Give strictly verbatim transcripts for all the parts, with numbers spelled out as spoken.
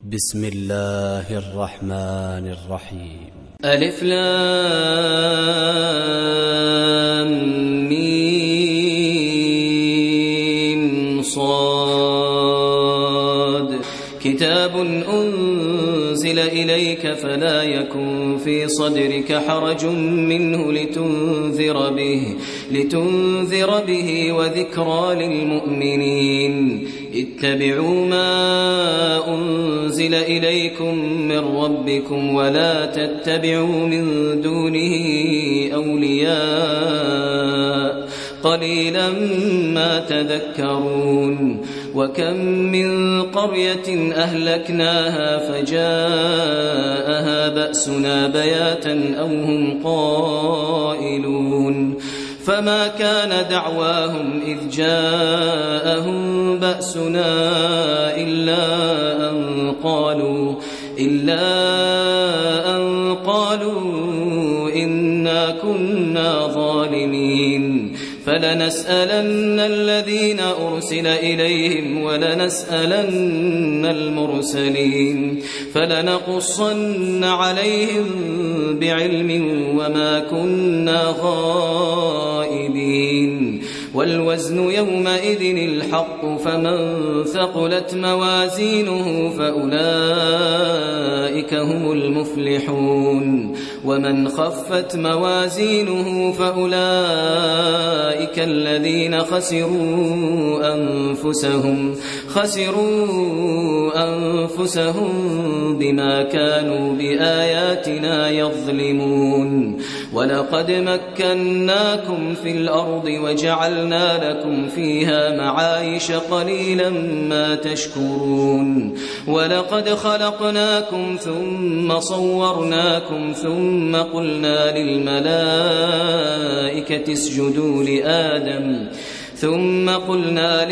بسم الله الرحمن الرحيم. ألف لام ميم صاد كتاب أنزل إليك فلا يكن في صدرك حرج منه لتنذر به لتنذر به وذكرى للمؤمنين. اتبعوا ما أنزل إليكم من ربكم ولا تتبعوا من دونه أولياء قليلا ما تذكرون. وكم من قرية أهلكناها فجاءها بأسنا بياتا أو هم قائلون فما كان دعواهم إذ جاءهم بأسنا إلا أن قالوا إلا أن قالوا إنا كنا ظالمين. فلنسألن الذين أرسل إليهم ولنسألن المرسلين فلنقصن عليهم بعلم وما كنا غائبين. والوزن يومئذ الحق فمن ثقلت موازينه فأولئك هم المفلحون ومن خفت موازينه فأولئك الذين خسروا أنفسهم خسروا أنفسهم بما كانوا بآياتنا يظلمون. ولقد مكناكم في الأرض وجعلنا لكم فيها معايش قليلا ما تشكرون. ولقد خلقناكم ثم صورناكم ثم قلنا للملائكة اسجدوا لآدم ثم قلنا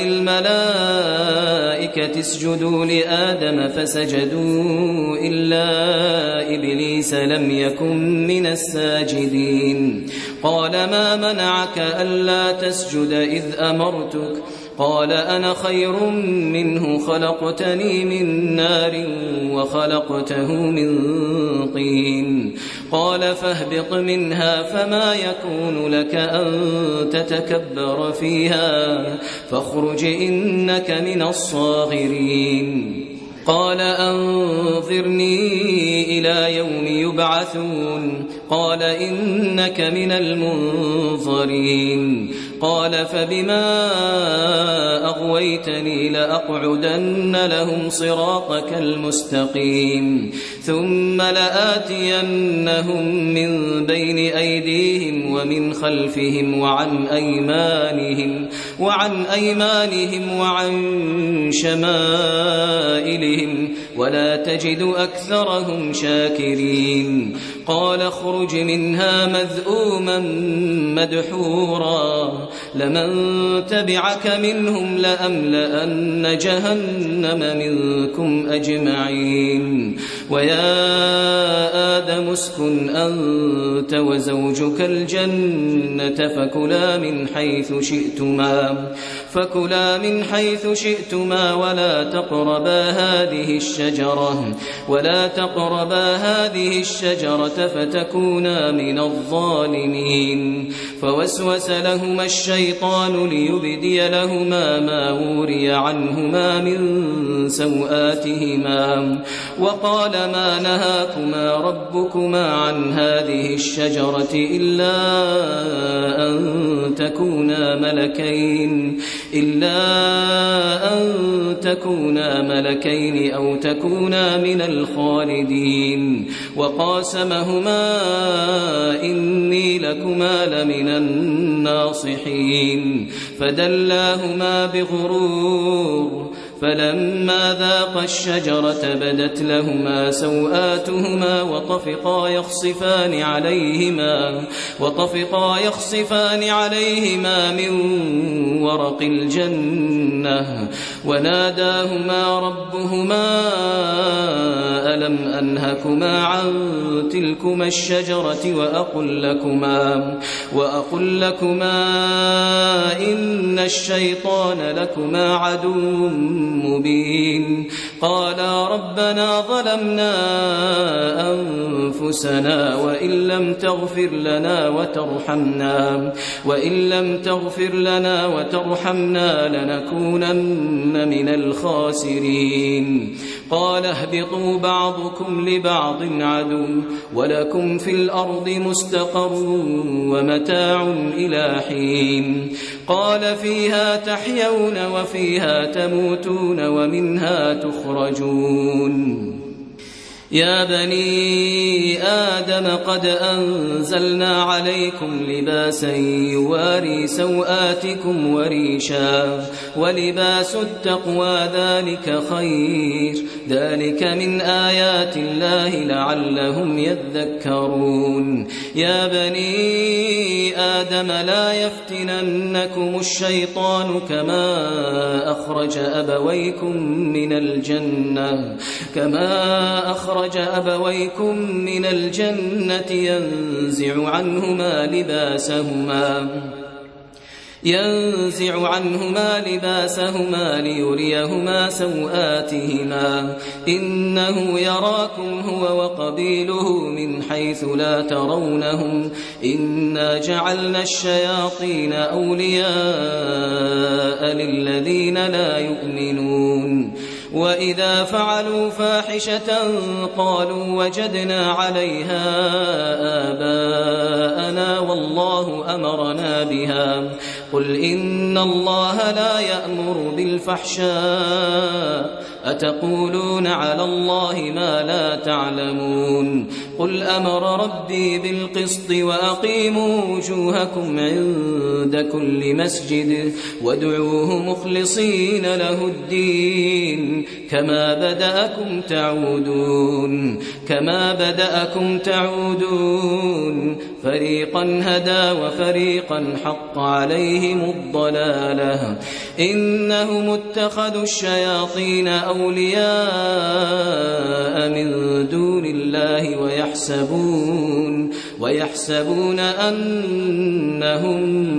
للملائكة اسجدوا لآدم فسجدوا إلا إبليس لم يكن من الساجدين. قال ما منعك ألا تسجد إذ أمرتك؟ قال أنا خير منه خلقتني من نار وخلقته من طين. قال فاهبط منها فما يكون لك أن تتكبر فيها فاخرج إنك من الصاغرين. قال أنظرني إلى يوم يبعثون. قال إنك من المنظرين. قال فبما أغويتني لأقعدن لهم صراطك المستقيم ثم لآتينهم من بين أيديهم ومن خلفهم وعن أيمانهم وعن أيمانهم وعن شمائلهم ولا تجد أكثرهم شاكرين. قال اخرج منها مذءوما مدحورا لمن تبعك منهم لأملأن جهنم منكم أجمعين. ويا آدم اسكن أنت وزوجك الجنة فكلا من حيث شئتما فكلا من حيث شئتما ولا تقربا هذه الشجرة ولا تقربا هذه الشجرة فتكونا من الظالمين. فوسوس لهما الشيطان ليبدي لهما ما وري عنهما من سوآتهما وقال ما نهاكما ربكما عن هذه الشجرة إلا أن تكونا ملكين إلا أن تكونا ملكين أو تكونا من الخالدين. وقاسمهما إني لكما لمن الناصحين فدلاهما بغرور فلما ذاقا الشجرة بدت لهما سوآتهما وطفقا يخصفان عليهما وطفقا يخصفان عليهما من ورق الجنة وناداهما ربهما ألم أنهكما عن تلكما الشجرة وأقل لكما, وأقل لكما إن الشيطان لكما عدو مبين. قالا ربنا ظلمنا أنفسنا وإن لم تغفر لنا وترحمنا وإن لم تغفر لنا وترحمنا لنكونن من الخاسرين. قال اهبطوا بعضكم لبعض عدو ولكم في الأرض مستقر ومتاع إلى حين. قال فيها تحيون وفيها تموتون ومنها تخرجون. يا بني آدم قد أنزلنا عليكم لباسا يواري سوآتكم وريشا ولباس التقوى ذلك خير ذلك من آيات الله لعلهم يذكرون. يا بني آدم لا يفتننكم الشيطان كما أخرج أبويكم من الجنة كما أخرج أبويكم من الجنة ينزع عنهما لباسهما ينزع عنهما لباسهما ليريهما سوآتهما إنه يراكم هو وقبيله من حيث لا ترونهم إنا جعلنا الشياطين أولياء للذين لا يؤمنون. وإذا فعلوا فاحشة قالوا وجدنا عليها آباءنا والله أمرنا بها قل إن الله لا يأمر بالفحشاء أتقولون على الله ما لا تعلمون. قل أمر ربي بالقسط وأقيموا وجوهكم عند كل مسجد وادعوه مخلصين له الدين كما بدأكم تعودون كما بدأكم تعودون فريقا هدى وفريقا حق عليهم الضلالة إنهم اتخذوا الشياطين أولياء من دون الله ويحسبون ويحسبون أنهم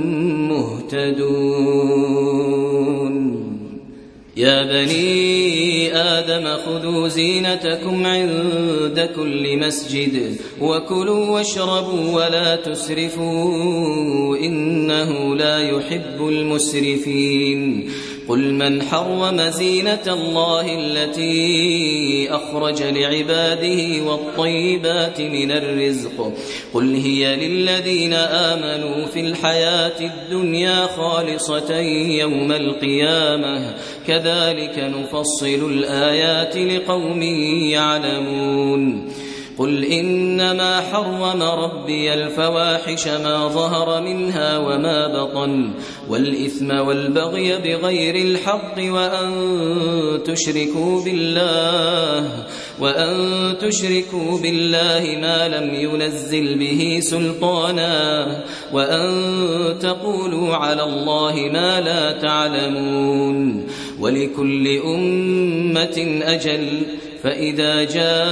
مهتدون. يا بني آدم خذوا زينتكم عند كل مسجد وكلوا واشربوا ولا تسرفوا إنه لا يحب المسرفين. قل من حرم زينة الله التي أخرج لعباده والطيبات من الرزق قل هي للذين آمنوا في الحياة الدنيا خالصة يوم القيامة كذلك نفصل الآيات لقوم يعلمون. قل إنما حرم ربي الفواحش ما ظهر منها وما بطن والإثم والبغي بغير الحق وأن تشركوا بالله وأن تشركوا بالله ما لم ينزل به سلطانا وأن تقولوا على الله ما لا تعلمون. ولكل أمة أجل فإذا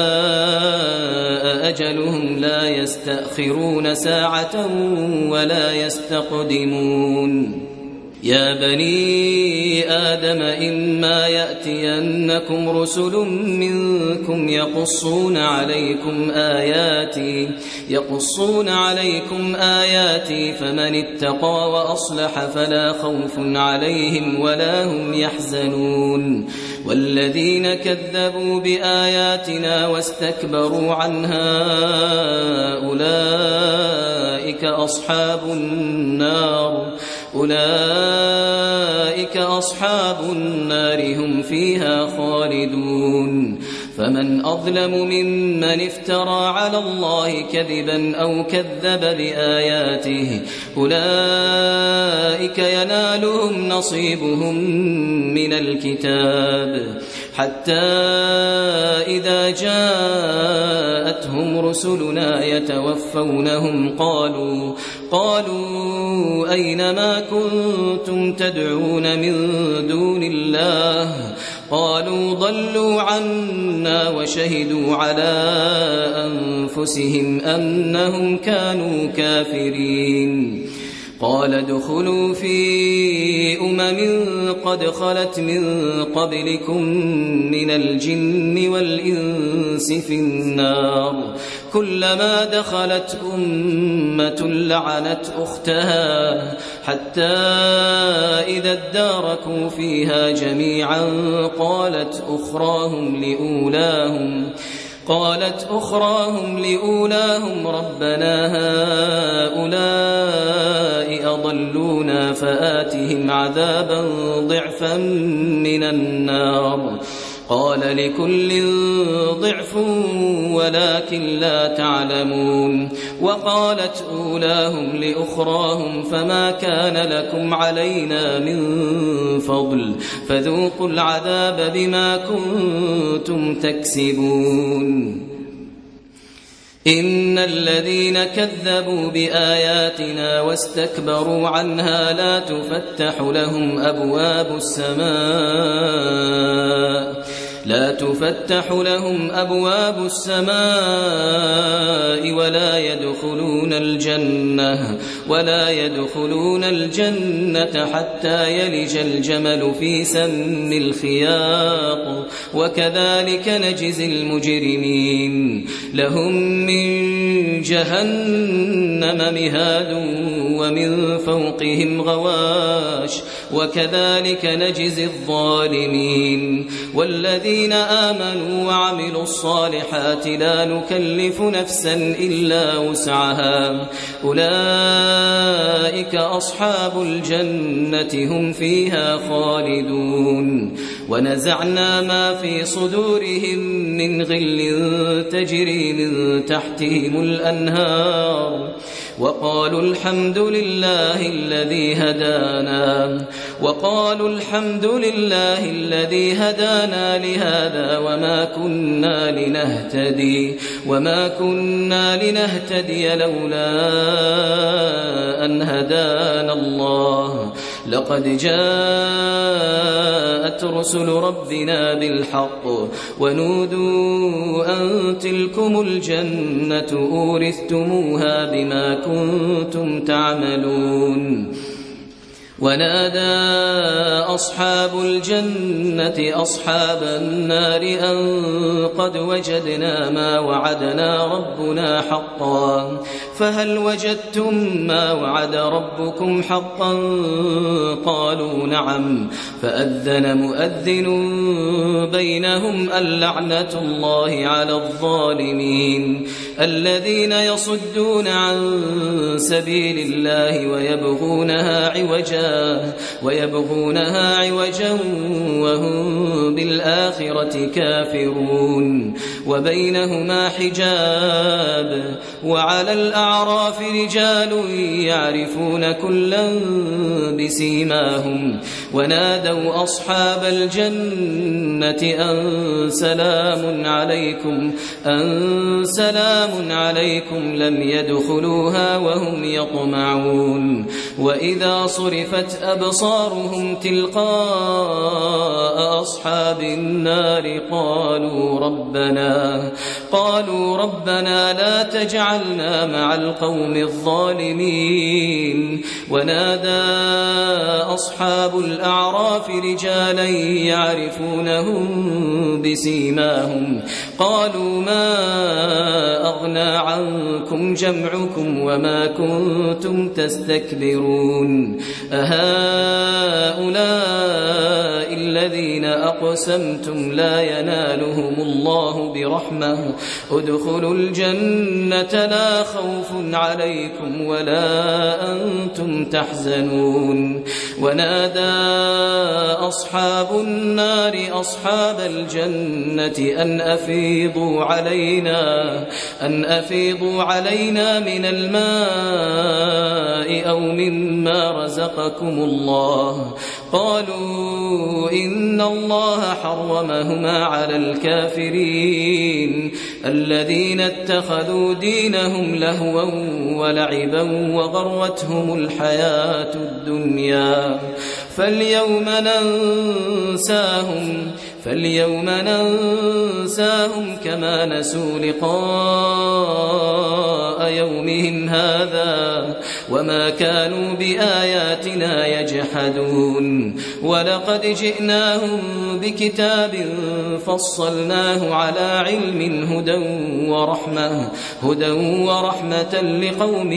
جاء أجلهم لا يستأخرون ساعة ولا يستقدمون. يا بني آدم إما يأتينكم رسل منكم يقصون عليكم آياتي يقصون عليكم آياتي فمن اتقى وأصلح فلا خوف عليهم ولا هم يحزنون. والذين كذبوا بآياتنا واستكبروا عنها أولئك أصحاب النار أولئك أصحاب النار هم فيها خالدون. فمن أظلم ممن افترى على الله كذبا أو كذب بآياته أولئك ينالهم نصيبهم من الكتاب حتى إذا جاءتهم رسلنا يتوفونهم قالوا قالوا أين ما كنتم تدعون من دون الله قالوا ضلوا عنا وشهدوا على أنفسهم أنهم كانوا كافرين قال ادخلوا في أمم قد خلت من قبلكم من الجن والإنس في النار كلما دخلت أمة لعنت أختها حتى إذا اداركوا فيها جميعا قالت أخراهم لأولاهم قالت أخراهم لأولاهم ربنا هؤلاء أضلونا فآتهم عذابا ضعفا من النار قال لكل ضعف ولكن لا تعلمون وقالت أولاهم لأخراهم فما كان لكم علينا من فضل فذوقوا العذاب بما كنتم تكسبون إن الذين كذبوا بآياتنا واستكبروا عنها لا تفتح لهم أبواب السماء لا تفتح لهم أبواب السماء ولا يدخلون الجنة ولا يدخلون الجنة حتى يلج الجمل في سم الخياط وكذلك نجزي المجرمين لهم من جهنم مهاد ومن فوقهم غواش وكذلك نجزي الظالمين والذين الذين آمنوا وعملوا الصالحات لا نكلف نفسا إلا وسعها أولئك أصحاب الجنة هم فيها خالدون ونزعنا ما في صدورهم من غل تجري من تحتهم الأنهار وقالوا الحمد لله الذي هدانا وقالوا الحمد لله الذي هدانا لهذا وما كنا لنهتدي وما كنا لنهتدي لولا أن هدانا الله لقد جاءت رسل ربنا بالحق ونودوا أن تلكم الجنة أورثتموها بما كنتم تعملون ونادى أصحاب الجنة أصحاب النار أن قد وجدنا ما وعدنا ربنا حقا فهل وجدتم ما وعد ربكم حقا قالوا نعم فأذن مؤذن بينهم اللعنة الله على الظالمين الذين يصدون عن سبيل الله ويبغونها عوجا ويبغونها عوجا وهم بالآخرة كافرون وبينهما حجاب وعلى الأعراف رجال يعرفون كلا بسيماهم ونادوا أصحاب الجنة أن سلام عليكم أن سلام عليكم لم يدخلوها وهم يطمعون وإذا صرفت أبصارهم تلقاء أصحاب النار قالوا ربنا قالوا ربنا لا تجعلنا مع القوم الظالمين ونادى أصحاب الأعراف رجالا يعرفونهم بسيماهم قالوا ما أغنى عنكم جمعكم وما كنتم تستكبرون أهؤلاء الذين أقسمتم لا ينالهم الله برحمة ادخلوا الجنة لا خوف عليكم ولا أنتم تحزنون ونادى أصحاب النار أصحاب الجنة أن أفيضوا علينا أن أفيضوا علينا من الماء أو مما رزقكم الله قالوا إن الله حرمهما على الكافرين الذين اتخذوا دينهم لهوا ولعبا وغرتهم الحياة الدنيا فاليوم ننساهم فاليوم ننساهم كما نسوا لقاء يومهم هذا وما كانوا بآياتنا يجحدون ولقد جئناهم بكتاب فصلناه على علم هدى ورحمة هدى ورحمة لقوم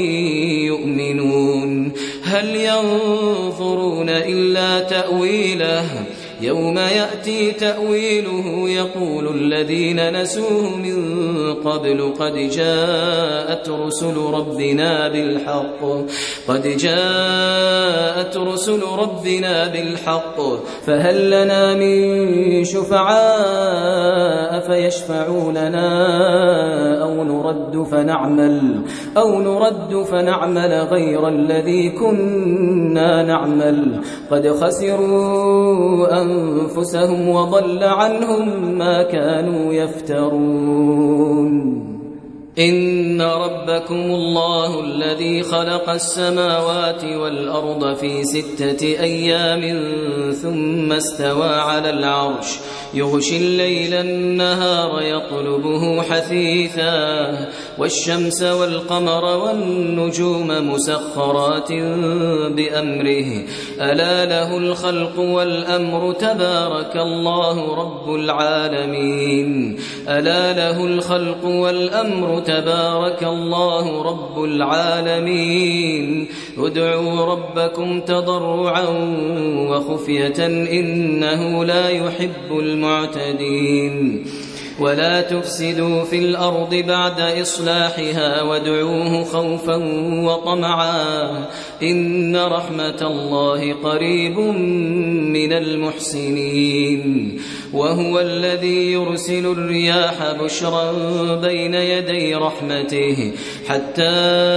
يؤمنون هل ينظرون إلا تأويله يوم يأتي تأويله يقول الذين نسوه من قبل قد جاءت رسل ربنا بالحق قد جاءت رسل ربنا بالحق فهل لنا من شفعاء فيشفعوا لنا أو نرد فنعمل أو نرد فنعمل غير الذي كنا نعمل قد خسروا أنفسهم وضل عنهم ما كانوا يفترون إن ربكم الله الذي خلق السماوات والأرض في ستة أيام ثم استوى على العرش يغشي الليل النهار يطلبه حثيثا والشمس والقمر والنجوم مسخرات بأمره ألا له الخلق والأمر تبارك الله رب العالمين ألا له الخلق والأمر تبارك الله رب العالمين ادعوا ربكم تضرعا وخفية إنه لا يحب المعتدين ولا تفسدوا في الأرض بعد إصلاحها وادعوه خوفا وطمعا إن رحمة الله قريب من المحسنين وهو الذي يرسل الرياح بشرا بين يدي رحمته حتى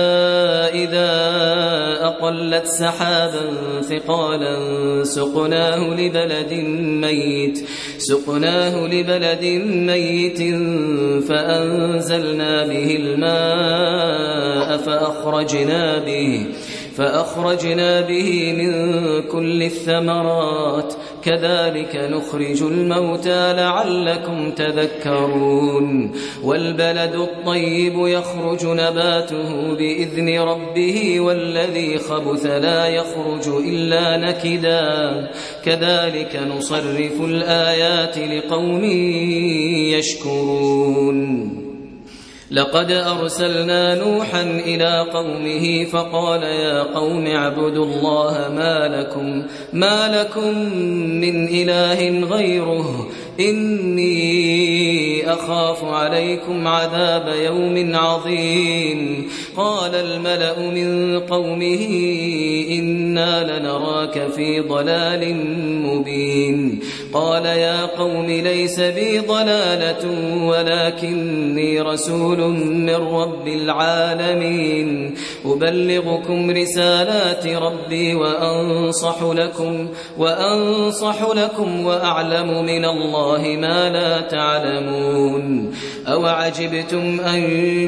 إذا أقلت سحابا ثقالا سقناه لبلد ميت سقناه لبلد ميت فأنزلنا به الماء فأخرجنا به فأخرجنا به من كل الثمرات كذلك نخرج الموتى لعلكم تذكرون والبلد الطيب يخرج نباته بإذن ربه والذي خبث لا يخرج إلا نكدا كذلك نصرف الآيات لقوم يشكرون لقد أرسلنا نوحا إلى قومه فقال يا قوم اعبدوا الله ما لكم ما لكم من إله غيره إني أخاف عليكم عذاب يوم عظيم قال الملأ من قومه إنا لنراك في ضلال مبين قال يا قوم ليس بي ضلالة ولكني رسول من رب العالمين أبلغكم رسالات ربي وأنصح لكم وأنصح لكم وأعلم من الله ما لا تعلمون أو عجبتم أن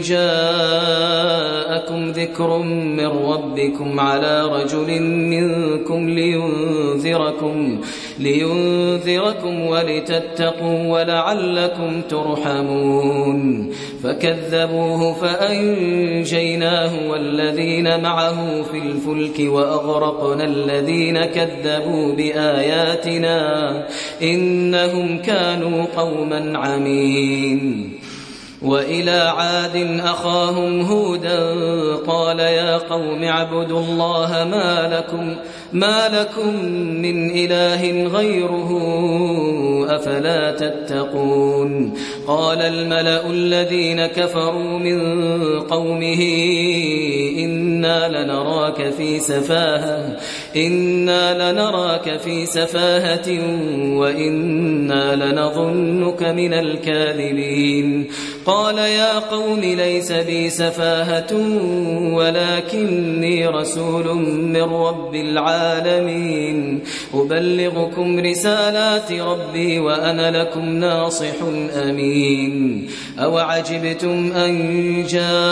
جاءكم ذكر من ربكم على رجل منكم لينذركم لينذركم ولتتقوا ولعلكم ترحمون فكذبوه فأنجيناه والذين معه في الفلك وأغرقنا الذين كذبوا بآياتنا إنهم كانوا قوما عمين وإلى عاد أخاهم هودا قال يا قوم اعبدوا الله ما لكم ما لكم من إله غيره أفلا تتقون قال الملأ الذين كفروا من قومه إنا لنراك في سفاهة إنا لنراك في سفاهة وإنا لنظنك من الكاذبين قال يا قوم ليس بي سفاهة ولكني رسول من رب العالمين أبلغكم رسالات ربي وأنا لكم ناصح أمين أوعجبتم أن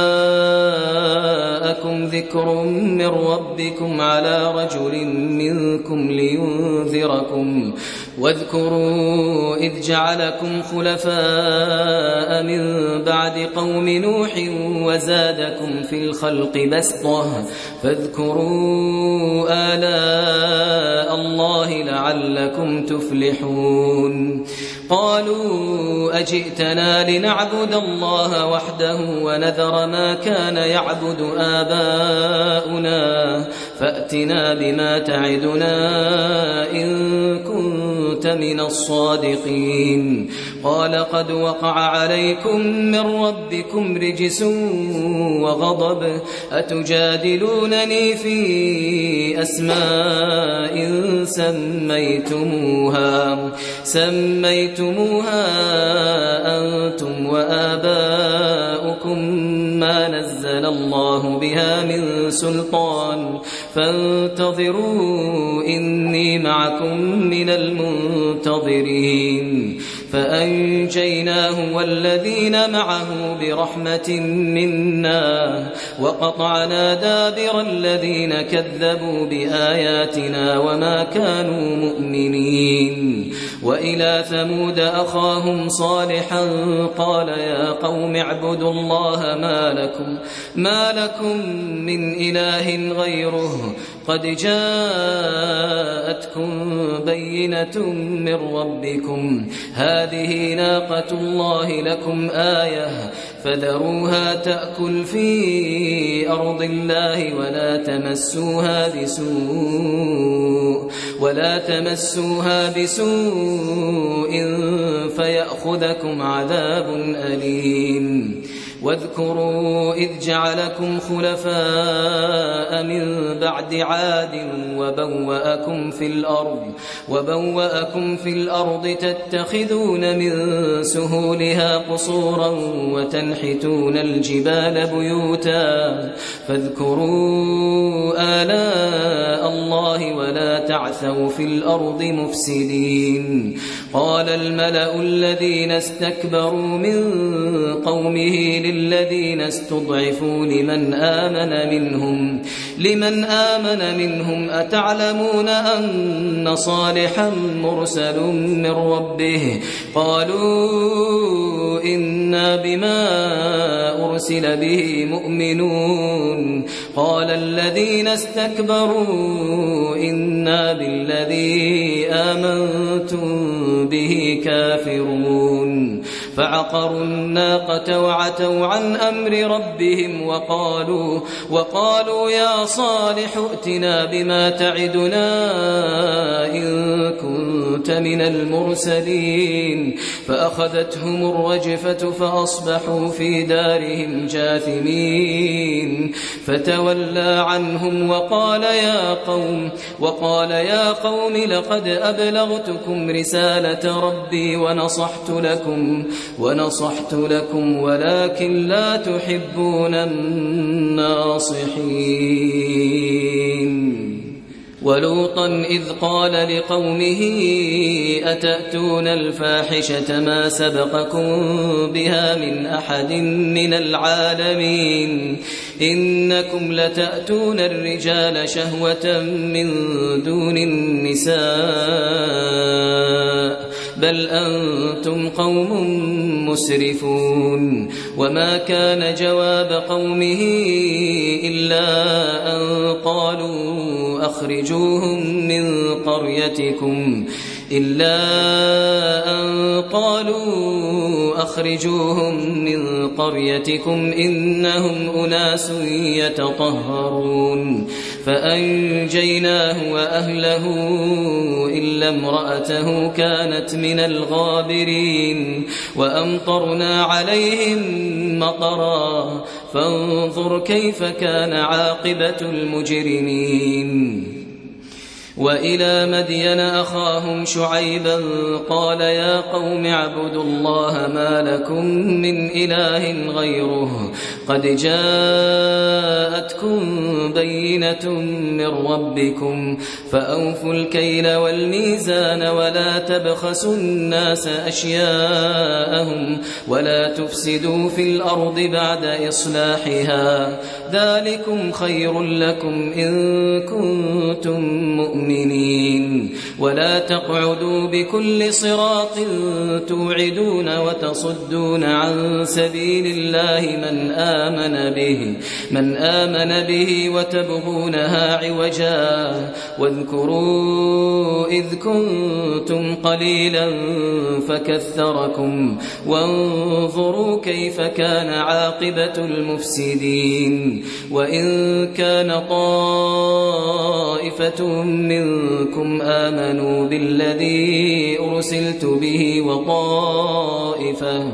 جاءكم ذكر من ربكم على رجل منكم لينذركم واذكروا إذ جعلكم خلفاء من بعد قوم نوح وزادكم في الخلق بسطة فاذكروا آلاء الله لعلكم تفلحون قالوا أجئتنا لنعبد الله وحده ونذر ما كان يعبد آباؤنا فأتنا بما تعدنا إن كنت من الصادقين قال قد وقع عليكم من ربكم رجس وغضب أتجادلونني في أسماء سميتموها سميتموها أنتم وآباؤكم ما نزل الله بها من سلطان فانتظروا إني معكم من المنتظرين فأنجيناه والذين معه برحمة منا وقطعنا دابر الذين كذبوا بآياتنا وما كانوا مؤمنين وإلى ثمود أخاهم صالحا قال يا قوم اعبدوا الله ما لكم, ما لكم من إله غيره قد جاءتكم بينة من ربكم هذه ناقة الله لكم آية فذروها تأكل في أرض الله ولا تمسوها بسوء ولا تمسوها بسوء فيأخذكم عذاب أليم واذكروا إذ جعلكم خلفاء من بعد عاد وبوأكم في الأرض وبوأكم في الأرض تتخذون من سهولها قصورا وتنحتون الجبال بيوتا فاذكروا آلاء الله ولا تعثوا في الأرض مفسدين قال الملأ الذين استكبروا من قومه للذين استضعفوا لمن آمن منهم لمن آمن منهم أتعلمون أن صالحا مرسل من ربه قالوا إنا بما أرسل به مؤمنون قال الذين استكبروا إنا بالذي آمنتم به كافرون فعقروا الناقة وعتوا عن أمر ربهم وقالوا, وقالوا يا صالح ائتنا بما تعدنا إن كنت من المرسلين فأخذتهم الرجفة فأصبحوا في دارهم جاثمين فتولى عنهم وقال يا قوم, وقال يا قوم لقد أبلغتكم رسالة ربي ونصحت لكم ونصحت لكم ولكن لا تحبون الناصحين ولوطا إذ قال لقومه أتأتون الفاحشة ما سبقكم بها من أحد من العالمين إنكم لتأتون الرجال شهوة من دون النساء بل أنتم قوم مسرفون وما كان جواب قومه إلا أن قالوا أخرجوهم من قريتكم إلا أن قالوا أخرجوهم من قريتكم إنهم أناس يتطهرون فأنجيناه وأهله إلا امرأته كانت من الغابرين وأمطرنا عليهم مطرا فانظر كيف كان عاقبة المجرمين وإلى مدين أخاهم شعيبا قال يا قوم اعبدوا الله ما لكم من إله غيره قد جاءتكم بينة من ربكم فأوفوا الكيل والميزان ولا تبخسوا الناس أشياءهم ولا تفسدوا في الأرض بعد إصلاحها ذلكم خير لكم إن كنتم مؤمنين ولا تقعدوا بكل صراط توعدون وتصدون عن سبيل الله من آمن به من آمن به وتبغونها عوجا واذكروا إذ كنتم قليلا فكثركم وانظروا كيف كان عاقبة المفسدين وإن كان طائفة منكم آمنوا بالذي أرسلت به وطائفة,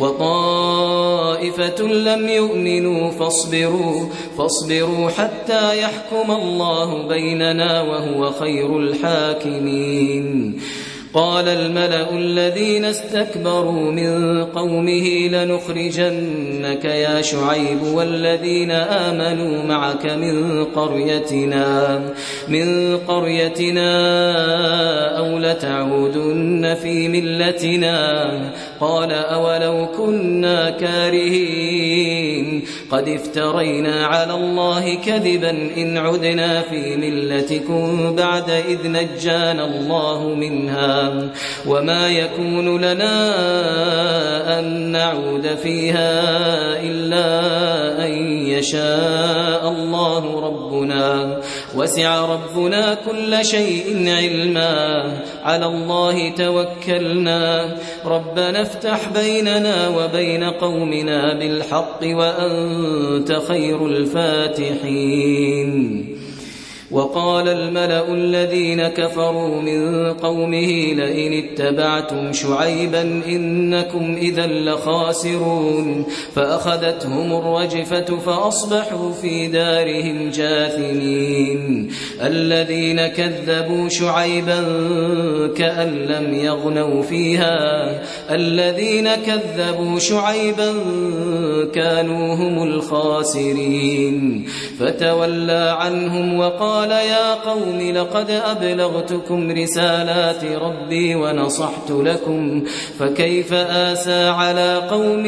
وطائفة لم يؤمنوا فاصبروا, فاصبروا حتى يحكم الله بيننا وهو خير الحاكمين قال الملأ الذين استكبروا من قومه لنخرجنك يا شعيب والذين آمنوا معك من قريتنا من قريتنا أو لتعودن في ملتنا قال أولو كنا كارهين قد افترينا على الله كذبا إن عدنا في ملتكم بعد إذ نجانا الله منها وما يكون لنا أن نعود فيها إلا أن يشاء الله ربنا وسع ربنا كل شيء علما على الله توكلنا ربنا افتح بيننا وبين قومنا بالحق وأنت خير الفاتحين وقال الملأ الذين كفروا من قومه لئن اتبعتم شعيبا إنكم إذا لخاسرون فأخذتهم الرجفة فأصبحوا في دارهم جاثمين الذين كذبوا شعيبا كأن لم يغنوا فيها الذين كذبوا شعيبا كانوا هم الخاسرين فتولى عنهم وقال يا قوم لقد أبلغتكم رسالات ربي ونصحت لكم فكيف آسى على قوم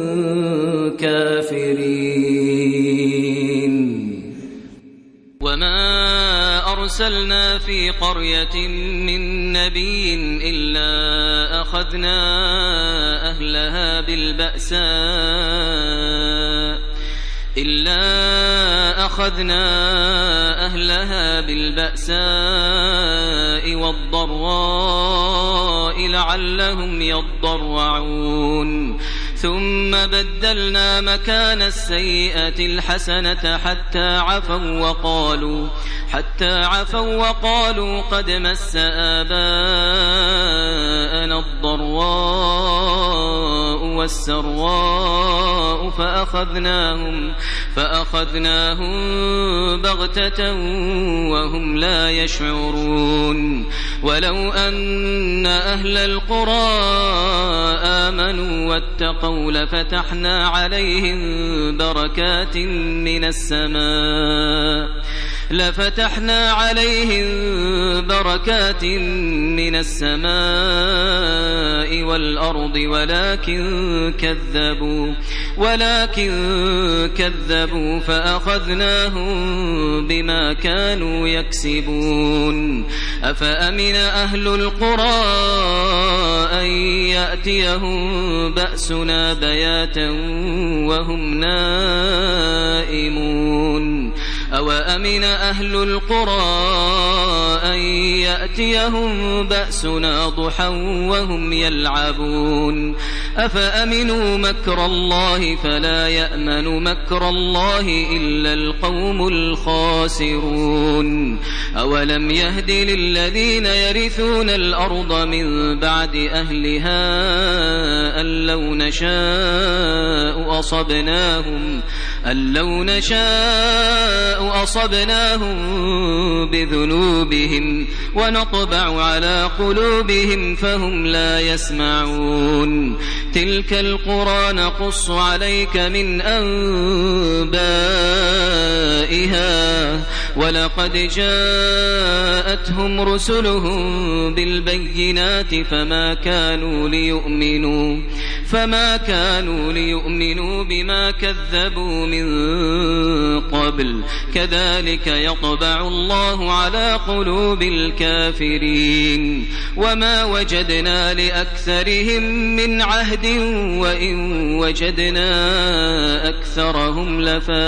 كافرين وما أرسلنا في قرية من نبي إلا أخذنا أهلها بالبأساء إلا أخذنا أهلها بالبأساء والضراء لعلهم يضرعون ثم بدلنا مكان السيئة الحسنة حتى عفوا وقالوا حتى عفوا وقالوا قد مس آباءنا الضراء والسراء فأخذناهم فأخذناهم بغتة وهم لا يشعرون ولو أن أهل القرى آمنوا واتقوا لفتحنا عليهم بركات من السماء لفتحنا عليهم بركات من السماء والأرض ولكن كذبوا ولكن كذبوا فأخذناهم بما كانوا يكسبون أفأمن أهل القرى أن يأتيهم بأسنا بياتا وهم نائمون أوأمن أهل القرى أن يأتيهم بأسنا ضحى وهم يلعبون أفأمنوا مكر الله فلا يأمن مكر الله إلا القوم الخاسرون أولم يهد للذين يرثون الأرض من بعد أهلها أن لو نشاء أصبناهم أن لو نشاء أصبناهم بذنوبهم ونطبع على قلوبهم فهم لا يسمعون تلك القرى نقص عليك من أنبائها ولقد جاءتهم رسلهم بالبينات فما كانوا ليؤمنوا فما كانوا ليؤمنوا بما كذبوا من قبل كذلك يطبع الله على قلوب الكافرين وما وجدنا لأكثرهم من عهد وإن وجدنا أكثرهم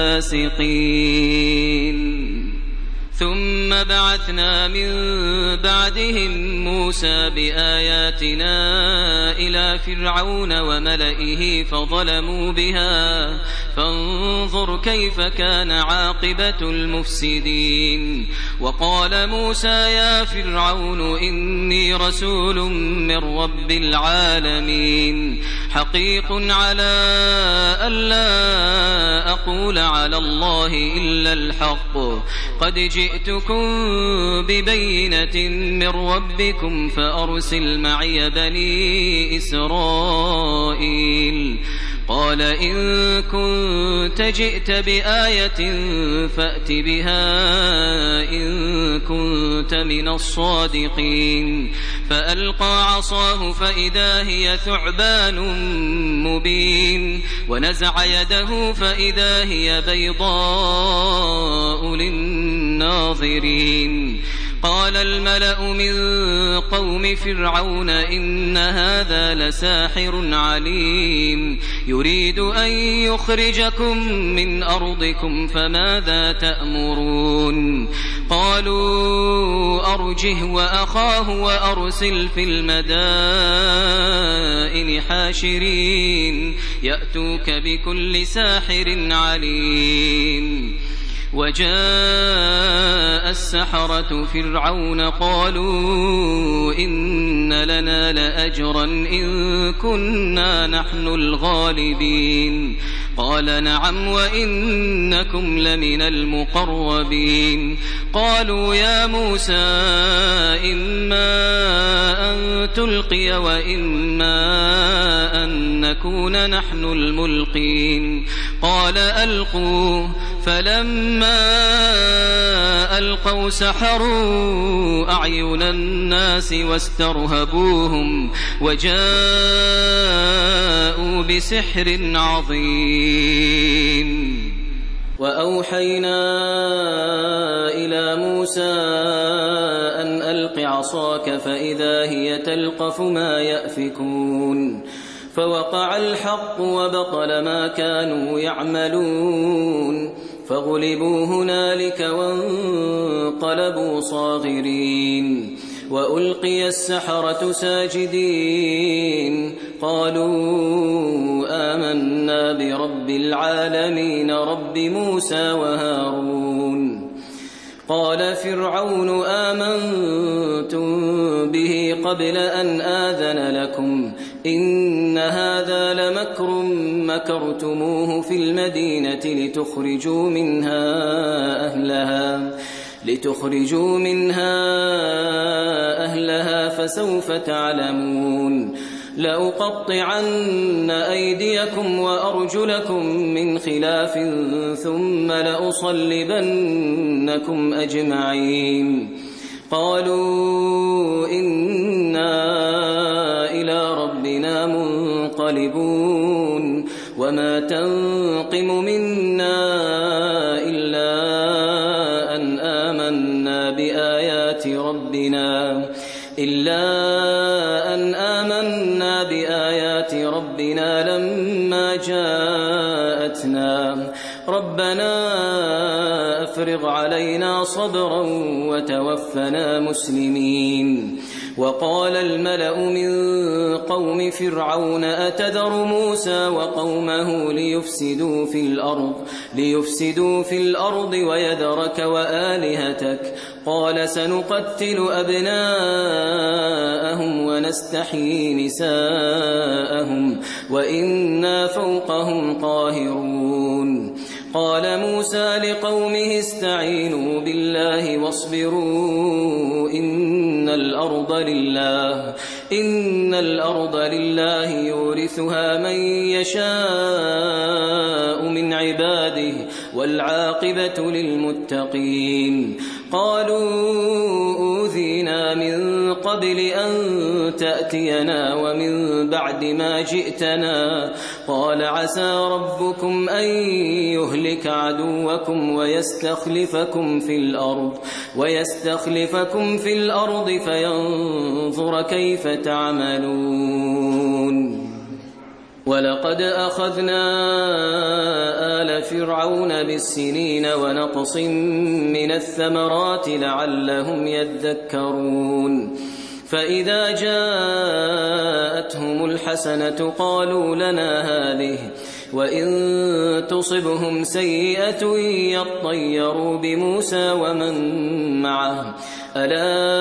لفاسقين ثم بعثنا من بعدهم موسى بآياتنا إلى فرعون وملئه فظلموا بها فانظر كيف كان عاقبة المفسدين وقال موسى يا فرعون إني رسول من رب العالمين حقيق على ألا أقول على الله إلا الحق قد جئتكم ببينة من ربكم فأرسل معي بني إسرائيل قال إن كنت جئت بآية فأت بها إن كنت من الصادقين فألقى عصاه فإذا هي ثعبان مبين ونزع يده فإذا هي بيضاء للناظرين قال الملأ من قوم فرعون إن هذا لساحر عليم يريد أن يخرجكم من أرضكم فماذا تأمرون قالوا أرجه وأخاه وأرسل في المدائن حاشرين يأتوك بكل ساحر عليم وجاء السحرة فرعون قالوا إن لنا لأجرا إن كنا نحن الغالبين قال نعم وإنكم لمن المقربين قالوا يا موسى إما أن تلقي وإما أن نكون نحن الملقين قال ألقوا فلما ألقوا سحروا أعين الناس واسترهبوهم وجاءوا بسحر عظيم وأوحينا إلى موسى أن ألق عصاك فإذا هي تلقف ما يأفكون فوقع الحق وبطل ما كانوا يعملون فغلبوا هنالك وانقلبوا صاغرين وألقي السحرة ساجدين قالوا آمنا برب العالمين رب موسى وهارون قال فرعون آمنتم به قبل أن آذن لكم إن هذا لمكر مكرتموه في المدينة لتخرجوا منها أهلها لتخرجوا منها أهلها فسوف تعلمون لأقطعن أيديكم وأرجلكم من خلاف ثم لأصلبنكم أجمعين قالوا إنا إلى ربنا منقلبون وما تنقم منا إلا أن آمنا بآيات ربنا إلا أن آمنا بآيات ربنا لما جاءتنا ربنا أفرغ علينا صبرا وتوفنا مسلمين وقال الملأ من قوم فرعون أتذر موسى وقومه ليفسدوا في الأرض ليفسدوا في الأرض ويذرك وآلهتك قال سنقتل أبناءهم ونستحيي نساءهم وإنا فوقهم قاهرون قال موسى لقومه استعينوا بالله واصبروا إن الأرض لله إن الأرض لله يورثها من يشاء من عباده والعاقبة للمتقين. قالوا أوذينا من قبل أن تأتينا ومن بعد ما جئتنا قال عسى ربكم أن يهلك عدوكم ويستخلفكم في الأرض ويستخلفكم في الأرض فينظر كيف تعملون. ولقد أخذنا آل فرعون بالسنين ونقص من الثمرات لعلهم يذكرون. فإذا جاءتهم الحسنة قالوا لنا هذه وإن تصبهم سيئة يطيروا بموسى ومن معه ألا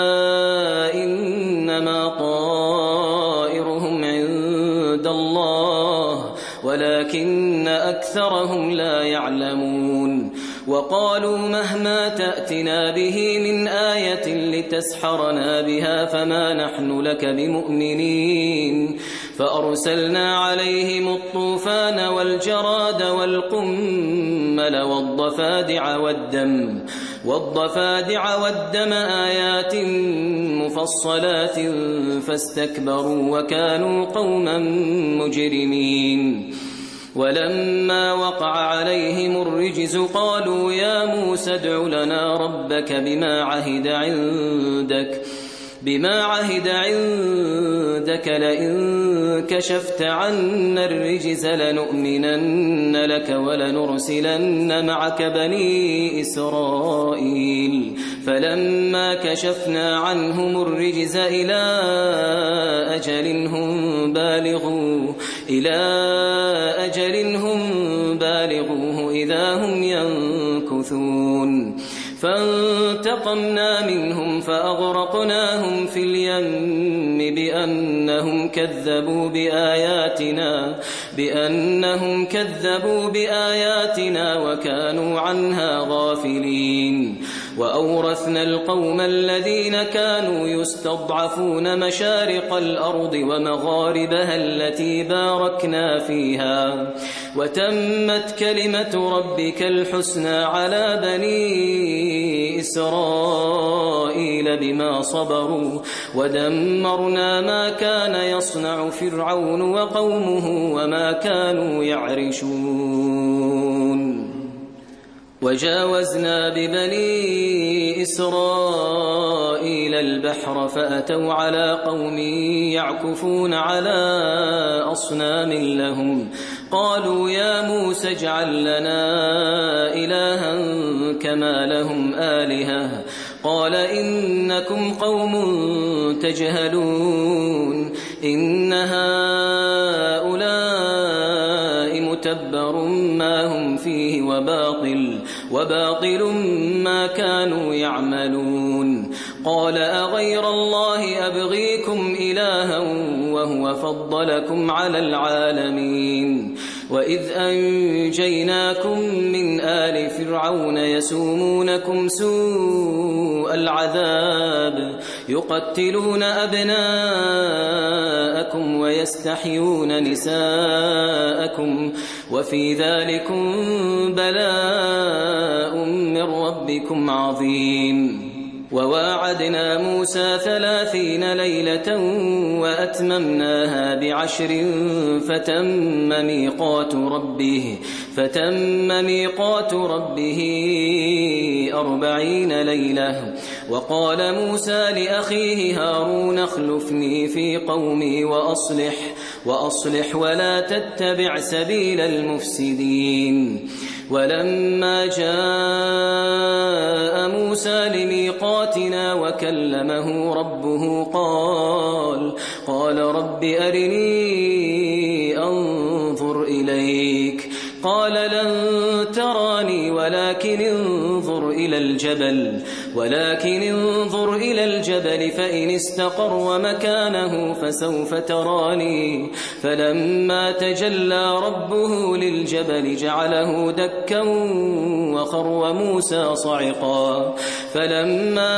إنما طائرهم عند الله ولكن أكثرهم لا يعلمون. وقالوا مهما تأتنا به من آية لتسحرنا بها فما نحن لك بمؤمنين. فأرسلنا عليهم الطوفان والجراد والقمل والضفادع والدم والضفادع والدم آيات مفصلات فاستكبروا وكانوا قوما مجرمين. ولما وقع عليهم الرجز قالوا يا موسى ادع لنا ربك بما عهد عندك بما عهد عندك لئن كشفت عنا الرجز لنؤمنن لك ولنرسلن معك بني إسرائيل. فلما كشفنا عنهم الرجز إلى أجل هم بالغوه إلى أجل هم بالغوه إذا هم ينكثون. فانتقمنا منهم فأغرقناهم في اليم بأنهم كذبوا بآياتنا بأنهم كذبوا بآياتنا وكانوا عنها غافلين. وأورثنا القوم الذين كانوا يستضعفون مشارق الأرض ومغاربها التي باركنا فيها وتمت كلمة ربك الحسنى على بني إسرائيل بما صبروا ودمرنا ما كان يصنع فرعون وقومه وما كانوا يعرشون. وجاوزنا ببني إسرائيل البحر فأتوا على قوم يعكفون على أصنام لهم قالوا يا موسى اجعل لنا إلها كما لهم آلهة قال إنكم قوم تجهلون إن هؤلاء متبر ما هم فيه وباطل وباطل ما كانوا يعملون. قال أغير الله أبغيكم إلها وهو فضلكم على العالمين. وإذ أنجيناكم من آل فرعون يسومونكم سوء العذاب يقتلون أبناءكم ويستحيون نساءكم وفي ذلكم بلاء من ربكم عظيم. وواعدنا موسى ثلاثين ليلة وأتممناها بعشر فتم ميقات ربه فتم ميقات ربه أربعين ليلة. وقال موسى لأخيه هارون اخلفني في قومي وأصلح وأصلح ولا تتبع سبيل المفسدين. ولما جاء موسى لميقاتنا وكلمه ربه قال قال رب أرني أنظر إليك قال لن تراني ولكن انظر إلى الجبل ولكن انظر إلى الجبل فإن استقر مكانه فسوف تراني فلما تجلى ربه للجبل جعله دكا وخر موسى صعقا فلما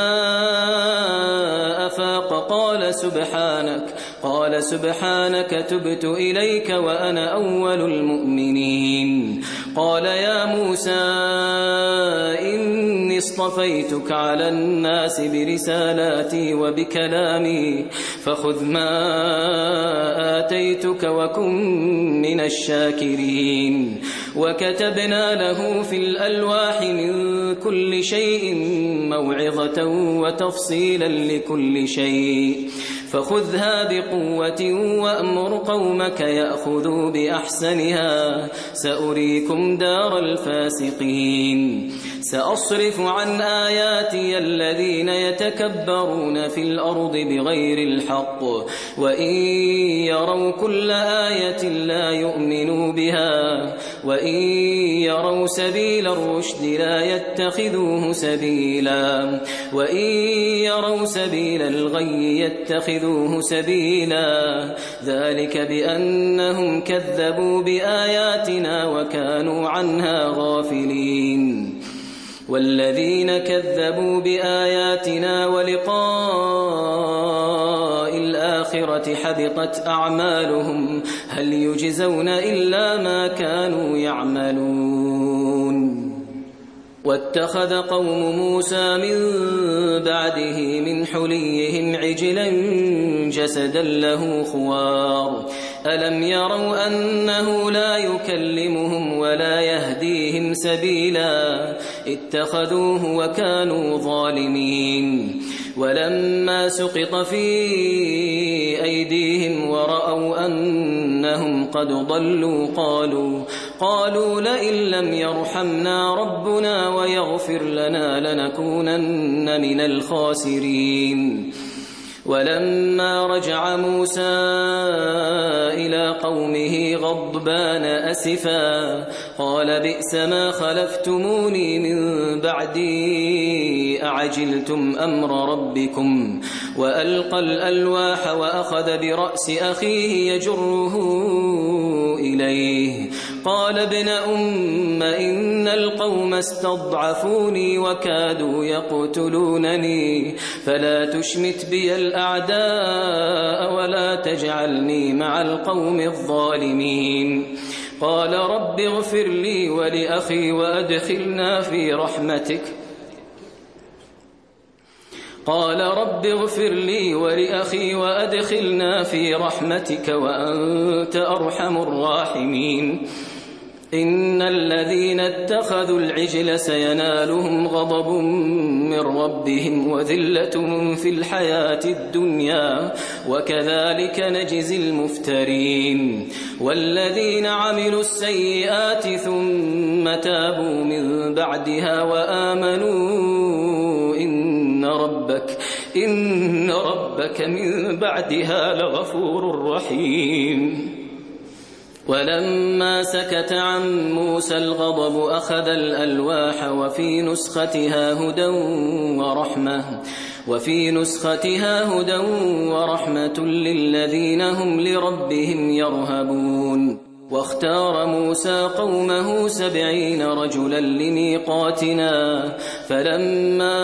أفاق قال سبحانك قال سبحانك تبت إليك وأنا أول المؤمنين قال يا موسى إني اصطفيتك على الناس برسالاتي وبكلامي فخذ ما آتيتك وكن من الشاكرين وكتبنا له في الألواح من كل شيء موعظة وتفصيلا لكل شيء فخذها بقوة وأمر قومك يأخذوا بأحسنها سأريكم دار الفاسقين سأصرف عن آياتي الذين يتكبرون في الأرض بغير الحق وإن يروا كل آية لا يؤمنوا بها وإن يروا سبيل الرشد لا يتخذوه سبيلا وإن يروا سبيل الغي يتخذوه سبيلا ذلك بأنهم كذبوا بآياتنا وكانوا عنها غافلين والذين كذبوا بآياتنا ولقاء الآخرة حبطت أعمالهم هل يجزون إلا ما كانوا يعملون واتخذ قوم موسى من بعده من حليهم عجلا جسدا له خوار ألم يروا أنه لا يكلمهم ولا يهديهم سبيلا اتخذوه وكانوا ظالمين ولما سقط في أيديهم ورأوا أنهم قد ضلوا قالوا قالوا لئن لم يرحمنا ربنا ويغفر لنا لنكونن من الخاسرين ولما رجع موسى إلى قومه غضبان أسفا قال بئس ما خلفتموني من بعدي أعجلتم أمر ربكم وألقى الألواح وأخذ برأس أخيه يجره إليه قال ابن أم إن القوم استضعفوني وكادوا يقتلونني فلا تشمت بي الأعداء ولا تجعلني مع القوم الظالمين قال رب اغفر لي ولأخي وأدخلنا في رحمتك قال رب اغفر لي ولأخي وأدخلنا في رحمتك وأنت أرحم الراحمين إن الذين اتخذوا العجل سينالهم غضب من ربهم وذلة في الحياة الدنيا وكذلك نجزي المفترين والذين عملوا السيئات ثم تابوا من بعدها وآمنوا إن ربك إن ربك من بعدها لغفور رحيم ولما سكت عن موسى الغضب أخذ الألواح وفي نسختها هدى ورحمة وفي نسختها هدى ورحمة للذين هم لربهم يرهبون واختار موسى قومه سبعين رجلا لميقاتنا فلما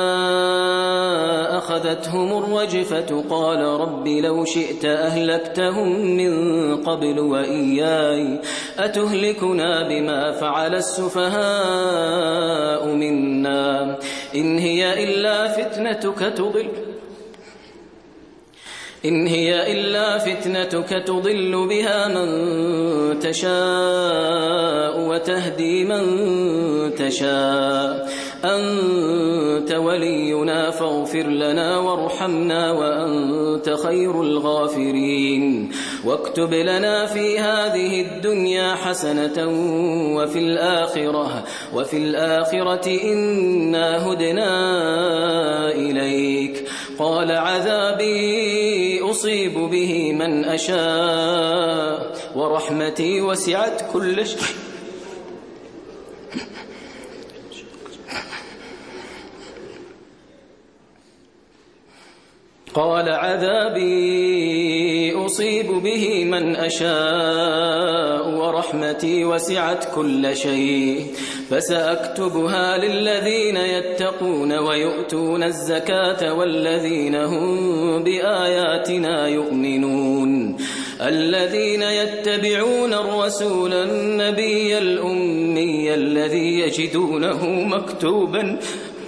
أخذتهم الرجفة قال رب لو شئت أهلكتهم من قبل وإياي أتهلكنا بما فعل السفهاء منا إن هي إلا فتنتك تضل إن هي إلا فتنتك تضل بها من تشاء وتهدي من تشاء أنت ولينا فاغفر لنا وارحمنا وأنت خير الغافرين واكتب لنا في هذه الدنيا حسنة وفي الآخرة وفي الآخرة إنا هدنا إليك قال عذابي أصيب به من أشاء ورحمتي وسعت كل شيء قال عذابي أصيب به من أشاء ورحمتي وسعت كل شيء فسأكتبها للذين يتقون ويؤتون الزكاة والذين هم بآياتنا يؤمنون الذين يتبعون الرسول النبي الأمي الذي يجدونه مكتوبا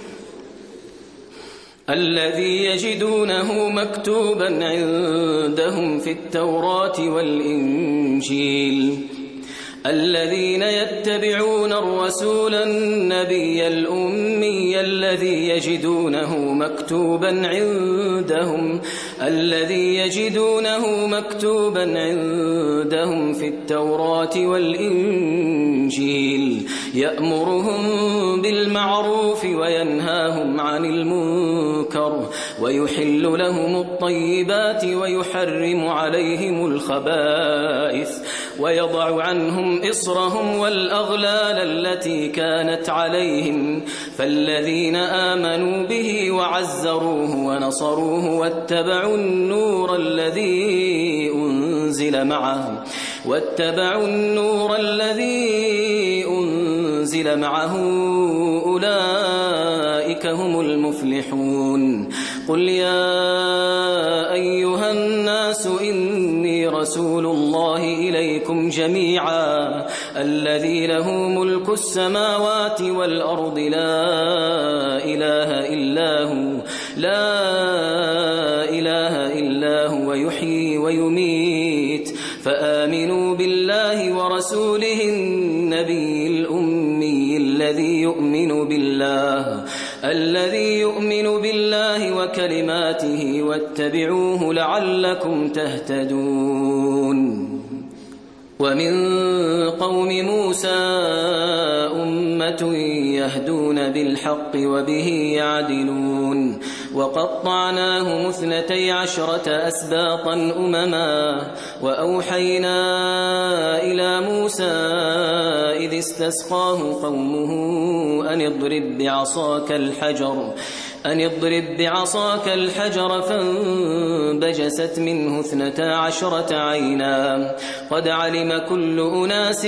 الذي يجدونه مكتوبا عندهم في التوراة والإنجيل الذين يتبعون الرسول النبي الأمي الذي يجدونه مكتوبا عندهم الذي يجدونه مكتوبا عندهم في التوراة والإنجيل يأمرهم بالمعروف وينهاهم عن المنكر ويحل لهم الطيبات ويحرم عليهم الخبائث ويضع عنهم إصرهم والأغلال التي كانت عليهم فالذين آمنوا به وعزروه ونصروه واتبعوا النور الذي أنزل معه واتبعوا النور الذي أنزل معه أولئك هم المفلحون قل يا أيها الناس إني رسول الله إليكم جميعا الذي له ملك السماوات والأرض لا إله إلا هو لا إله إلا هو يحيي ويميت فآمنوا بالله ورسوله النبي الأمي الذي يؤمن بالله الذي يؤمن بالله وكلماته واتبعوه لعلكم تهتدون ومن قوم موسى أمة يهدون بالحق وبه يعدلون وقطعناهم اثنتي عشرة أسباطا أمما وأوحينا إلى موسى إذ استسقاه قومه أن اضرب بعصاك الحجر أن اضرب بعصاك الحجر فانبجست منه اثنتا عشرة عينا قد علم كل أناس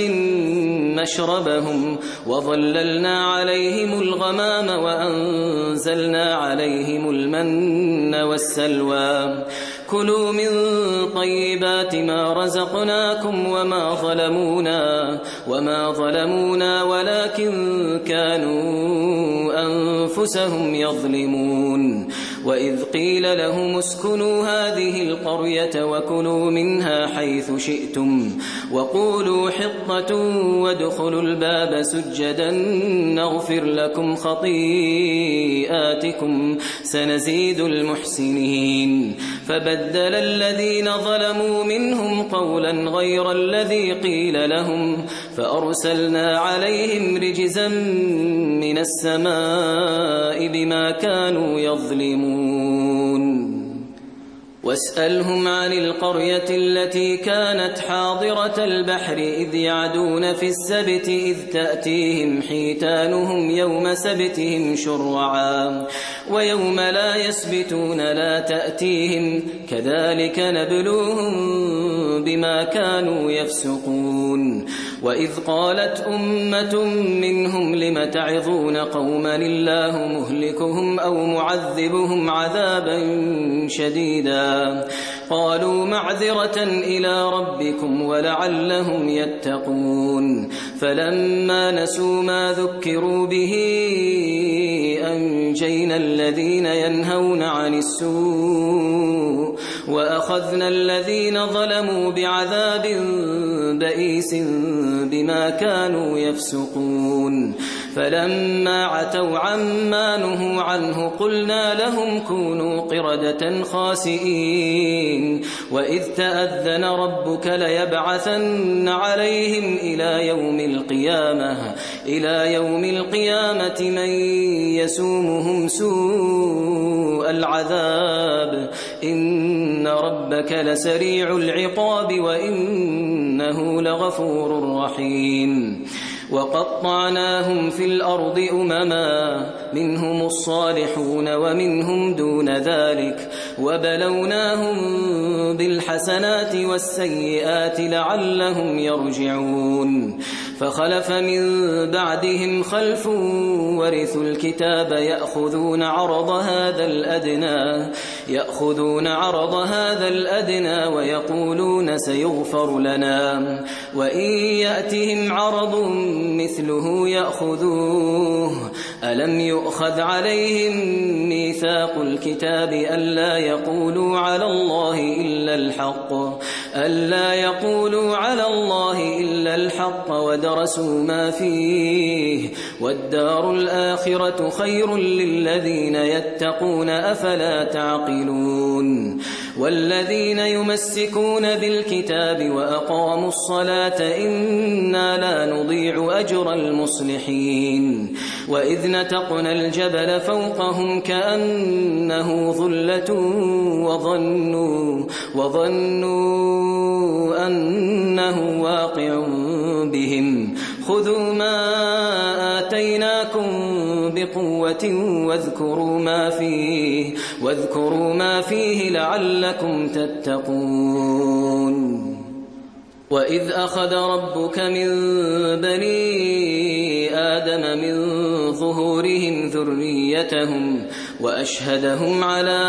مشربهم وظللنا عليهم الغمام وأنزلنا عليهم المن والسلوى كلوا من طيبات ما رزقناكم وما ظلمونا وما ظلمونا ولكن كانوا أنفسهم يظلمون وإذ قيل لهم اسكنوا هذه القرية وكلوا منها حيث شئتم وقولوا حطة وادخلوا الباب سجدا نغفر لكم خطيئاتكم سنزيد المحسنين فبدل الذين ظلموا منهم قولا غير الذي قيل لهم فأرسلنا عليهم رجزا من السماء بما كانوا يظلمون واسألهم عن القرية التي كانت حاضرة البحر إذ يعدون في السبت إذ تأتيهم حيتانهم يوم سبتهم شرعا ويوم لا يسبتون لا تأتيهم كذلك نبلوهم بما كانوا يفسقون وإذ قالت أمة منهم لم تعظون قوما الله مهلكهم أو معذبهم عذابا شديدا قالوا معذرة إلى ربكم ولعلهم يتقون فلما نسوا ما ذكروا به أنجينا الذين ينهون عن السوء وأخذنا الذين ظلموا بعذاب بئيس بما كانوا يفسقون فلما عتوا عما نهوا عنه قلنا لهم كونوا قردة خاسئين وإذ تأذن ربك ليبعثن عليهم إلى يوم القيامة إلى يوم القيامة من يسومهم سوء العذاب إن ربك لسريع العقاب وإنه لغفور رحيم وقطعناهم في الأرض أمما منهم الصالحون ومنهم دون ذلك وبلوناهم بالحسنات والسيئات لعلهم يرجعون فخلف من بعدهم خلف ورثوا الكتاب يأخذون عرض هذا الأدنى يأخذون عرض هذا الأدنى ويقولون سيغفر لنا وإن يأتهم عرض مثله يأخذوه ألم يؤخذ عليهم ميثاق الكتاب ألا يقولوا على الله إلا الحق ألا يقولوا على الله إلا الحق ودرسوا ما فيه والدار الآخرة خير للذين يتقون أفلا تعقلون والذين يمسكون بالكتاب وأقاموا الصلاة إنا لا نضيع أجر المصلحين وإذ نتقنا الجبل فوقهم كأنه ظلة وظنوا, وظنوا أنه واقع بهم خذوا ما آتيناكم بقوة واذكروا ما فيه واذكروا ما فيه لعلكم تتقون وإذ أخذ ربك من بني آدم من ظهورهم ذريتهم وأشهدهم على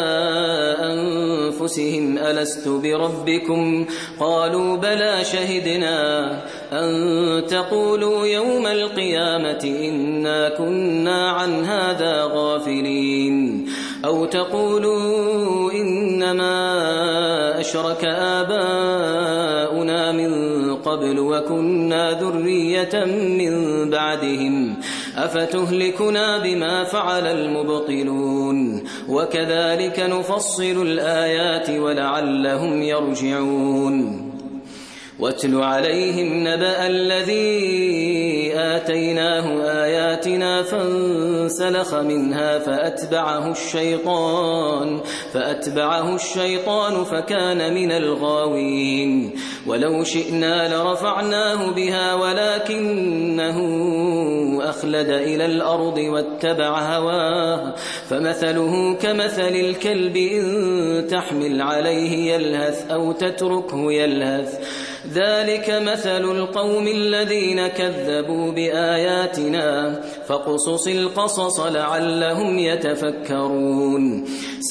أنفسهم ألست بربكم قالوا بلى شهدنا أن تقولوا يوم القيامة إنا كنا عن هذا غافلين أو تقولوا إنما أشرك آباؤنا من قبل وكنا ذرية من بعدهم أفتهلكنا بما فعل المبطلون وكذلك نفصل الآيات ولعلهم يرجعون واتل عليهم نبأ الذي آتيناه آياتنا فانسلخ منها فأتبعه الشيطان فأتبعه الشيطان فكان من الغاوين ولو شئنا لرفعناه بها ولكنه أخلد إلى الأرض واتبع هواه فمثله كمثل الكلب إن تحمل عليه يلهث أو تتركه يلهث ذلك مثل القوم الذين كذبوا بآياتنا فاقصص القصص لعلهم يتفكرون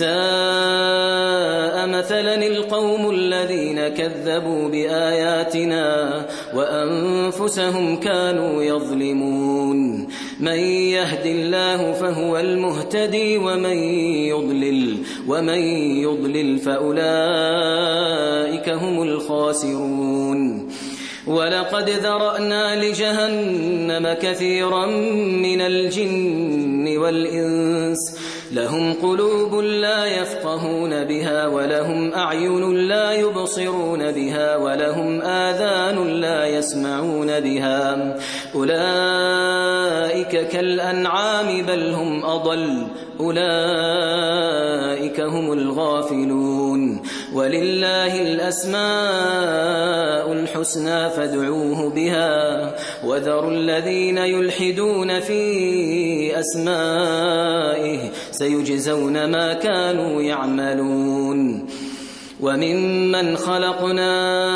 ساء مثلا القوم الذين كذبوا بآياتنا وأنفسهم كانوا يظلمون من يهد الله فهو المهتدي ومن يضلل ومن يضلل فأولئك هم الخاسرون ولقد ذرأنا لجهنم كثيرا من الجن والإنس لهم قلوب لا يفقهون بها ولهم أعين لا يبصرون بها ولهم آذان لا يسمعون بها أولئك كالأنعام بل هم أضل أولئك هم الغافلون ولله الأسماء الحسنى فادعوه بها وذروا الذين يلحدون في أسمائه سيجزون ما كانوا يعملون وممن خلقنا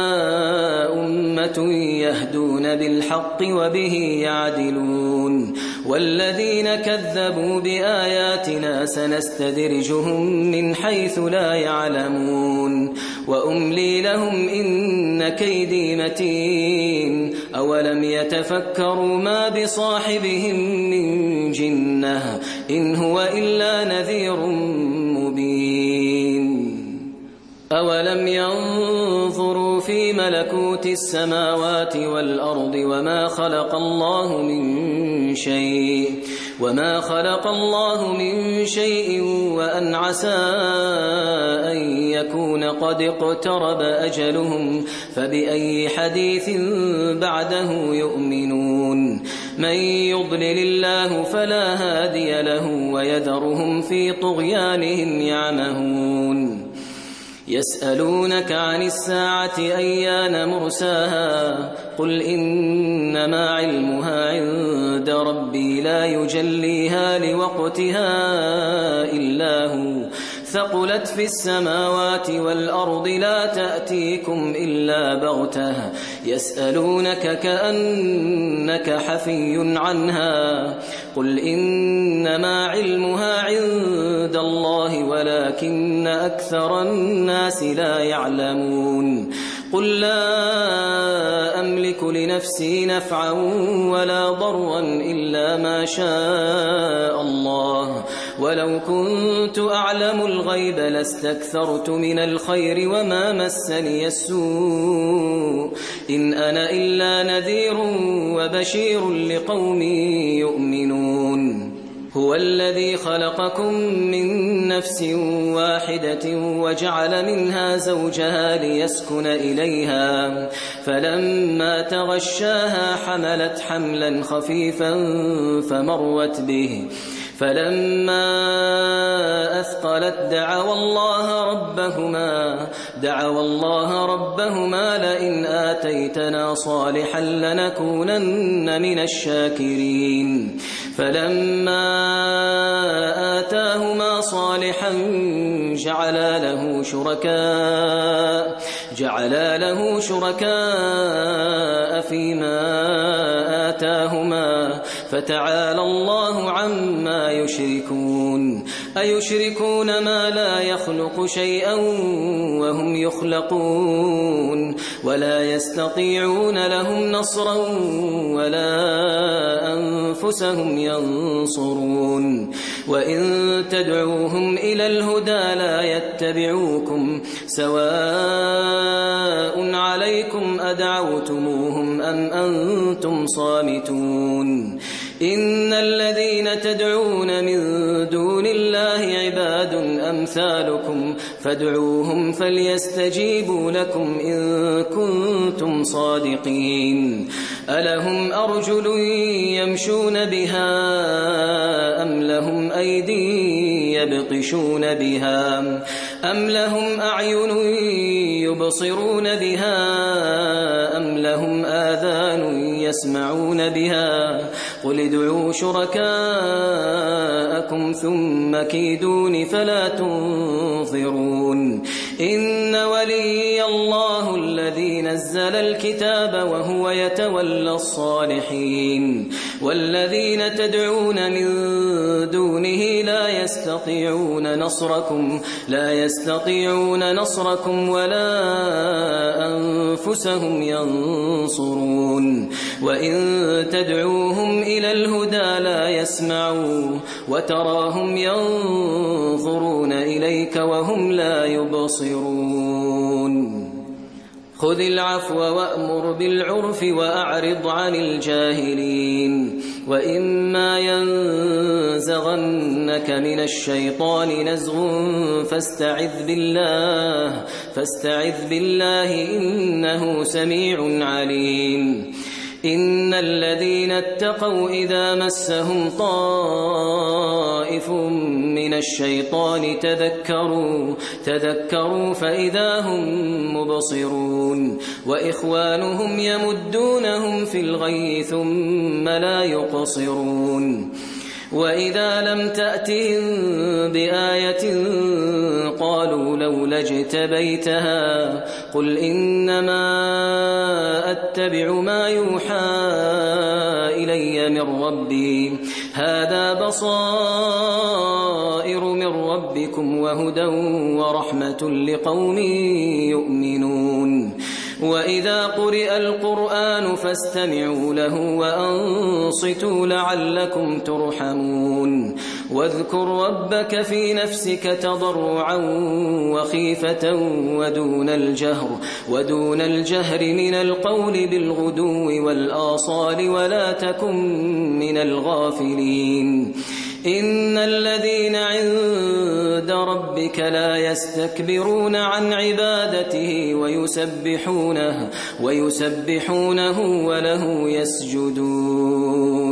أمة يهدون بالحق وبه يعدلون والذين كذبوا بآياتنا سنستدرجهم من حيث لا يعلمون وأملي لهم إن كيدي متين أولم يتفكروا ما بصاحبهم من جنة إن هو إلا نذير مبين أولم ينظروا في ملكوت السماوات والأرض وما خلق الله من شيء وما خلق الله من شيء وأن عسى أن يكون قد اقترب أجلهم فبأي حديث بعده يؤمنون من يضلل الله فلا هادي له ويذرهم في طغيانهم يعمهون يسألونك عن الساعة أيان مرساها قل إنما علمها عند ربي لا يجليها لوقتها إلا هو ثقلت في السماوات والأرض لا تأتيكم إلا بغتة يسألونك كأنك حفي عنها قل إنما علمها عند الله ولكن أكثر الناس لا يعلمون قل لا أملك لنفسي نفعا ولا ضرا إلا ما شاء الله ولو كنت أعلم الغيب لاستكثرت من الخير وما مسني السوء إن أنا إلا نذير وبشير لقوم يؤمنون هو الذي خلقكم من نفس واحدة وجعل منها زوجها ليسكن إليها فلما تغشاها حملت حملا خفيفا فمرت به فلما أثقلت دعوا الله ربهما دعوا الله ربهما لئن آتيتنا صالحا لنكونن من الشاكرين فلما آتاهما صالحا جعلا له شركاء جعلا له شركاء فيما آتاهما فتعالى الله عما يشركون أيشركون ما لا يخلق شيئا وهم يخلقون ولا يستطيعون لهم نصرا ولا أنفسهم ينصرون وإن تدعوهم إلى الهدى لا يتبعوكم سواء عليكم أدعوتموهم أم أنتم صامتون إن الذين تدعون من دون الله عباد أمثالكم فادعوهم فليستجيبوا لكم إن كنتم صادقين ألهم أرجل يمشون بها أم لهم أيدي يبطشون بها أم لهم أعين يبصرون بها أم لهم آذان يسمعون بها قل ادعوا شركاءكم ثم كيدون فلا تنظرون إن ولي الله الذي نزل الكتاب وهو يتولى الصالحين والذين تدعون من دونه لا يستطيعون نصركم لا يستطيعون نصركم ولا أنفسهم ينصرون وإن تدعوهم إلى الهدى لا يسمعوا وتراهم ينظرون إليك وهم لا يبصرون خذ العفو وأمر بالعرف وأعرض عن الجاهلين وإما ينزغنك من الشيطان نزغ فاستعذ بالله فاستعذ بالله إنه سميع عليم إن الذين اتقوا إذا مسهم طائف من الشيطان تذكروا تذكروا فإذا هم مبصرون وإخوانهم يمدونهم في الغي ثم لا يقصرون وإذا لم تأتهم بآية قالوا لولا اجتبيتها قل إنما أتبع ما يوحى إلي من ربي هذا بصائر من ربكم وهدى ورحمة لقوم يؤمنون وإذا قرئ القرآن فاستمعوا له وأنصتوا لعلكم ترحمون واذكر ربك في نفسك تضرعا وخيفة ودون الجهر ودون الجهر من القول بالغدو والآصال ولا تكن من الغافلين إن الذين عند ربك لا يستكبرون عن عبادته ويسبحونه ويسبحونه وله يسجدون